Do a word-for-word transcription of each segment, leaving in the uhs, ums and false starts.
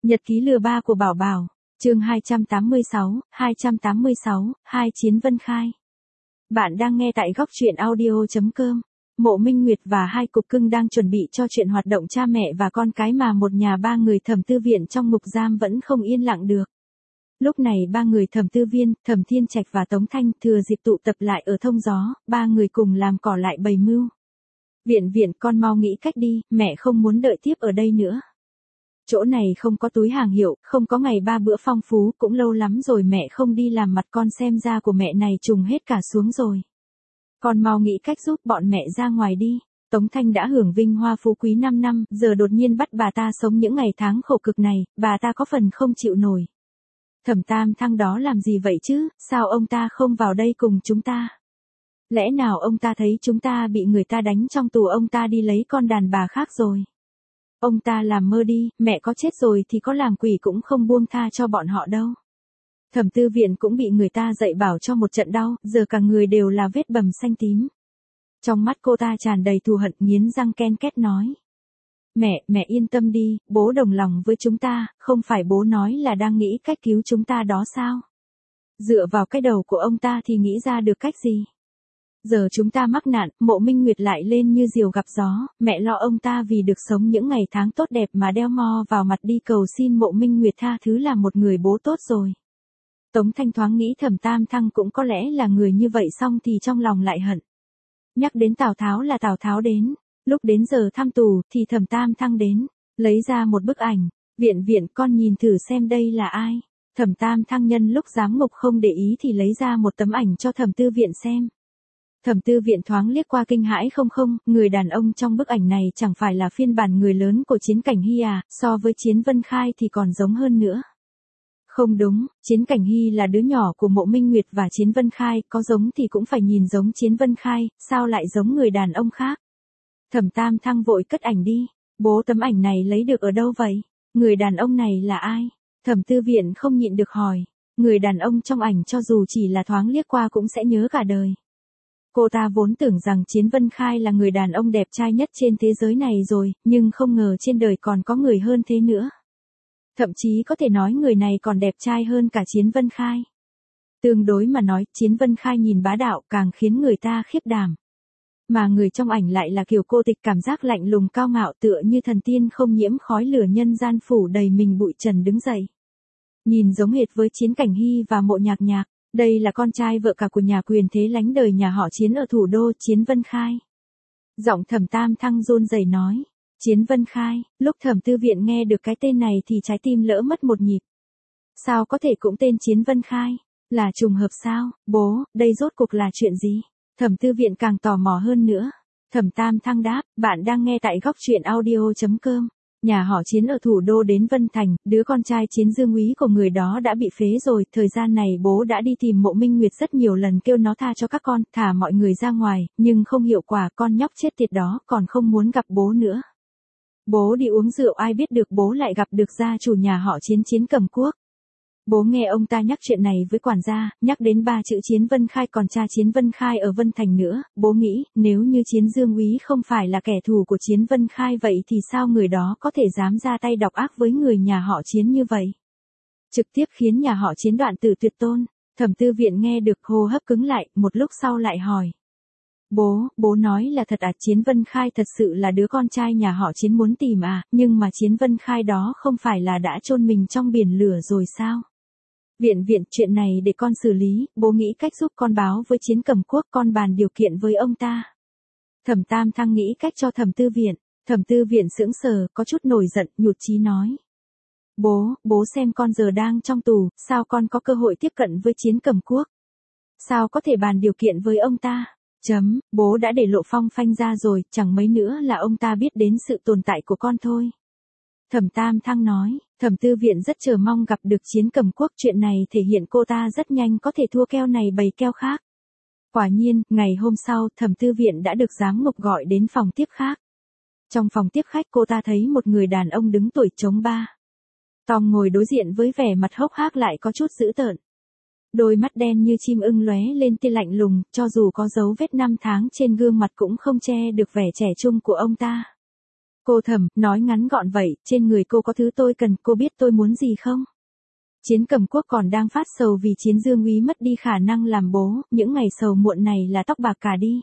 Nhật ký lừa ba của Bảo Bảo, chương hai trăm tám mươi sáu, hai trăm tám mươi sáu, hai Chiến Vân Khai. Bạn đang nghe tại góc truyện audio chấm com. Mộ Minh Nguyệt và hai cục cưng đang chuẩn bị cho chuyện hoạt động cha mẹ và con cái mà một nhà ba người Thẩm Tư Viện trong ngục giam vẫn không yên lặng được. Lúc này ba người Thẩm Tư Viên, Thẩm Thiên Trạch và Tống Thanh thừa dịp tụ tập lại ở thông gió, ba người cùng làm cỏ lại bày mưu. Viện viện, con mau nghĩ cách đi, mẹ không muốn đợi tiếp ở đây nữa. Chỗ này không có túi hàng hiệu, không có ngày ba bữa phong phú, cũng lâu lắm rồi mẹ không đi làm, mặt con xem da của mẹ này trùng hết cả xuống rồi. Con mau nghĩ cách giúp bọn mẹ ra ngoài đi. Tống Thanh đã hưởng vinh hoa phú quý năm năm, giờ đột nhiên bắt bà ta sống những ngày tháng khổ cực này, bà ta có phần không chịu nổi. Thẩm Tam Thăng đó làm gì vậy chứ, sao ông ta không vào đây cùng chúng ta? Lẽ nào ông ta thấy chúng ta bị người ta đánh trong tù, ông ta đi lấy con đàn bà khác rồi? Ông ta làm mơ đi, mẹ có chết rồi thì có làm quỷ cũng không buông tha cho bọn họ đâu. Thẩm Tư Viện cũng bị người ta dạy bảo cho một trận đau, giờ cả người đều là vết bầm xanh tím. Trong mắt cô ta tràn đầy thù hận, nghiến răng ken két nói. Mẹ, mẹ yên tâm đi, bố đồng lòng với chúng ta, không phải bố nói là đang nghĩ cách cứu chúng ta đó sao? Dựa vào cái đầu của ông ta thì nghĩ ra được cách gì? Giờ chúng ta mắc nạn, Mộ Minh Nguyệt lại lên như diều gặp gió, mẹ lo ông ta vì được sống những ngày tháng tốt đẹp mà đeo mo vào mặt đi cầu xin Mộ Minh Nguyệt tha thứ làm một người bố tốt rồi. Tống Thanh thoáng nghĩ Thẩm Tam Thăng cũng có lẽ là người như vậy, xong thì trong lòng lại hận. Nhắc đến Tào Tháo là Tào Tháo đến, lúc đến giờ thăm tù thì Thẩm Tam Thăng đến, lấy ra một bức ảnh, viện viện con nhìn thử xem đây là ai. Thẩm Tam Thăng nhân lúc giám ngục không để ý thì lấy ra một tấm ảnh cho Thẩm Tư Viện xem. Thẩm Tư Viện thoáng liếc qua kinh hãi, không không, người đàn ông trong bức ảnh này chẳng phải là phiên bản người lớn của Chiến Cảnh Hy à, so với Chiến Vân Khai thì còn giống hơn nữa. Không đúng, Chiến Cảnh Hy là đứa nhỏ của Mộ Minh Nguyệt và Chiến Vân Khai, có giống thì cũng phải nhìn giống Chiến Vân Khai, sao lại giống người đàn ông khác? Thẩm Tam Thăng vội cất ảnh đi, bố tấm ảnh này lấy được ở đâu vậy? Người đàn ông này là ai? Thẩm Tư Viện không nhịn được hỏi, người đàn ông trong ảnh cho dù chỉ là thoáng liếc qua cũng sẽ nhớ cả đời. Cô ta vốn tưởng rằng Chiến Vân Khai là người đàn ông đẹp trai nhất trên thế giới này rồi, nhưng không ngờ trên đời còn có người hơn thế nữa. Thậm chí có thể nói người này còn đẹp trai hơn cả Chiến Vân Khai. Tương đối mà nói, Chiến Vân Khai nhìn bá đạo càng khiến người ta khiếp đảm. Mà người trong ảnh lại là kiểu cô tịch, cảm giác lạnh lùng cao ngạo, tựa như thần tiên không nhiễm khói lửa, nhân gian phủ đầy mình bụi trần đứng dậy. Nhìn giống hệt với Chiến Cảnh Hy và Mộ Nhạc Nhạc. Đây là con trai vợ cả của nhà quyền thế lánh đời nhà họ Chiến ở thủ đô, Chiến Vân Khai. Giọng Thẩm Tam Thăng run rẩy nói. Chiến Vân Khai, lúc Thẩm Tư Viện nghe được cái tên này thì trái tim lỡ mất một nhịp. Sao có thể cũng tên Chiến Vân Khai? Là trùng hợp sao? Bố, đây rốt cuộc là chuyện gì? Thẩm Tư Viện càng tò mò hơn nữa. Thẩm Tam Thăng đáp, bạn đang nghe tại góc truyện audio chấm com. Nhà họ Chiến ở thủ đô đến Vân Thành, đứa con trai Chiến Dương úy của người đó đã bị phế rồi, thời gian này bố đã đi tìm Mộ Minh Nguyệt rất nhiều lần, kêu nó tha cho các con, thả mọi người ra ngoài, nhưng không hiệu quả, con nhóc chết tiệt đó còn không muốn gặp bố nữa. Bố đi uống rượu, ai biết được bố lại gặp được gia chủ nhà họ Chiến, Chiến Cầm Quốc. Bố nghe ông ta nhắc chuyện này với quản gia, nhắc đến ba chữ Chiến Vân Khai, còn cha Chiến Vân Khai ở Vân Thành nữa, bố nghĩ, nếu như Chiến Dương úy không phải là kẻ thù của Chiến Vân Khai vậy thì sao người đó có thể dám ra tay độc ác với người nhà họ Chiến như vậy? Trực tiếp khiến nhà họ Chiến đoạn tử tuyệt tôn. Thẩm Tư Viện nghe được hô hấp cứng lại, một lúc sau lại hỏi. Bố, bố nói là thật à? Chiến Vân Khai thật sự là đứa con trai nhà họ Chiến muốn tìm à, nhưng mà Chiến Vân Khai đó không phải là đã chôn mình trong biển lửa rồi sao? Viện viện, chuyện này để con xử lý, bố nghĩ cách giúp con báo với Chiến Cầm Quốc, con bàn điều kiện với ông ta. Thẩm Tam Thăng nghĩ cách cho Thẩm Tư Viện. Thẩm Tư Viện sững sờ, có chút nổi giận, nhụt chí nói. Bố, bố xem con giờ đang trong tù, sao con có cơ hội tiếp cận với Chiến Cầm Quốc? Sao có thể bàn điều kiện với ông ta? Chấm, bố đã để lộ phong phanh ra rồi, chẳng mấy nữa là ông ta biết đến sự tồn tại của con thôi. Thẩm Tam Thăng nói, Thẩm Tư Viện rất chờ mong gặp được Chiến Cầm Quốc, chuyện này thể hiện cô ta rất nhanh có thể thua keo này bày keo khác. Quả nhiên, ngày hôm sau, Thẩm Tư Viện đã được giám ngục gọi đến phòng tiếp khác. Trong phòng tiếp khách cô ta thấy một người đàn ông đứng tuổi trống ba. Tòng ngồi đối diện với vẻ mặt hốc hác lại có chút dữ tợn. Đôi mắt đen như chim ưng lóe lên tia lạnh lùng, cho dù có dấu vết năm tháng trên gương mặt cũng không che được vẻ trẻ trung của ông ta. Cô Thẩm, nói ngắn gọn vậy, trên người cô có thứ tôi cần, cô biết tôi muốn gì không? Chiến Cầm Quốc còn đang phát sầu vì Chiến Dương úy mất đi khả năng làm bố, những ngày sầu muộn này là tóc bạc cả đi.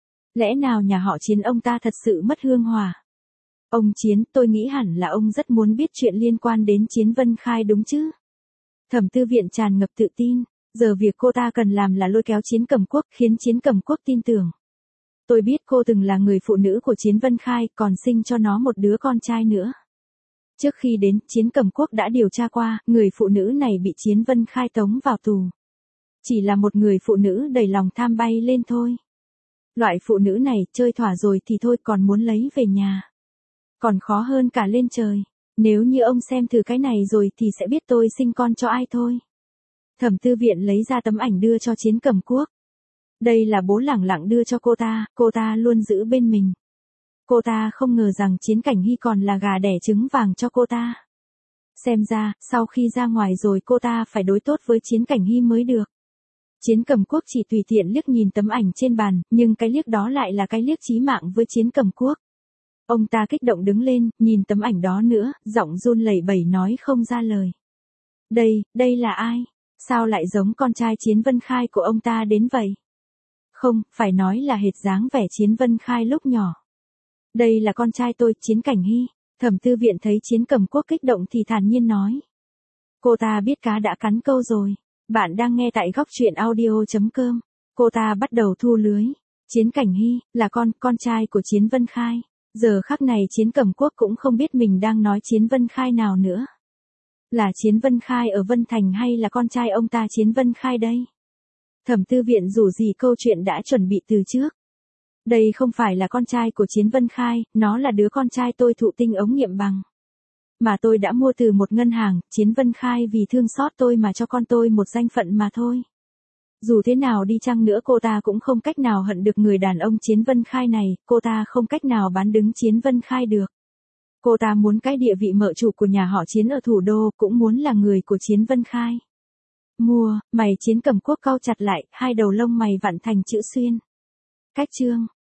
Lẽ nào nhà họ Chiến ông ta thật sự mất hương hòa? Ông Chiến, tôi nghĩ hẳn là ông rất muốn biết chuyện liên quan đến Chiến Vân Khai đúng chứ? Thẩm Tư Viện tràn ngập tự tin, giờ việc cô ta cần làm là lôi kéo Chiến Cầm Quốc, khiến Chiến Cầm Quốc tin tưởng. Tôi biết cô từng là người phụ nữ của Chiến Vân Khai, còn sinh cho nó một đứa con trai nữa. Trước khi đến, Chiến Cầm Quốc đã điều tra qua, người phụ nữ này bị Chiến Vân Khai tống vào tù. Chỉ là một người phụ nữ đầy lòng tham bay lên thôi. Loại phụ nữ này, chơi thỏa rồi thì thôi, còn muốn lấy về nhà. Còn khó hơn cả lên trời. Nếu như ông xem thử cái này rồi thì sẽ biết tôi sinh con cho ai thôi. Thẩm Tư Viện lấy ra tấm ảnh đưa cho Chiến Cầm Quốc. Đây là bố lẳng lặng đưa cho cô ta, cô ta luôn giữ bên mình. Cô ta không ngờ rằng Chiến Cảnh Hy còn là gà đẻ trứng vàng cho cô ta. Xem ra, sau khi ra ngoài rồi cô ta phải đối tốt với Chiến Cảnh Hy mới được. Chiến Cầm Quốc chỉ tùy tiện liếc nhìn tấm ảnh trên bàn, nhưng cái liếc đó lại là cái liếc chí mạng với Chiến Cầm Quốc. Ông ta kích động đứng lên, nhìn tấm ảnh đó nữa, giọng run lẩy bẩy nói không ra lời. Đây, đây là ai? Sao lại giống con trai Chiến Vân Khai của ông ta đến vậy? Không, phải nói là hệt dáng vẻ Chiến Vân Khai lúc nhỏ. Đây là con trai tôi, Chiến Cảnh Hy. Thẩm Tư Viện thấy Chiến Cầm Quốc kích động thì thản nhiên nói. Cô ta biết cá đã cắn câu rồi. Bạn đang nghe tại góc truyện audio chấm com. Cô ta bắt đầu thu lưới. Chiến Cảnh Hy, là con, con trai của Chiến Vân Khai. Giờ khắc này Chiến Cầm Quốc cũng không biết mình đang nói Chiến Vân Khai nào nữa. Là Chiến Vân Khai ở Vân Thành hay là con trai ông ta Chiến Vân Khai đây? Thẩm Tư Viện dù gì câu chuyện đã chuẩn bị từ trước. Đây không phải là con trai của Chiến Vân Khai, nó là đứa con trai tôi thụ tinh ống nghiệm bằng. Mà tôi đã mua từ một ngân hàng, Chiến Vân Khai vì thương xót tôi mà cho con tôi một danh phận mà thôi. Dù thế nào đi chăng nữa cô ta cũng không cách nào hận được người đàn ông Chiến Vân Khai này, cô ta không cách nào bán đứng Chiến Vân Khai được. Cô ta muốn cái địa vị mợ chủ của nhà họ Chiến ở thủ đô, cũng muốn là người của Chiến Vân Khai. Mua, mày Chiến Cầm Quốc cau chặt lại, hai đầu lông mày vặn thành chữ xuyên. Cách chương.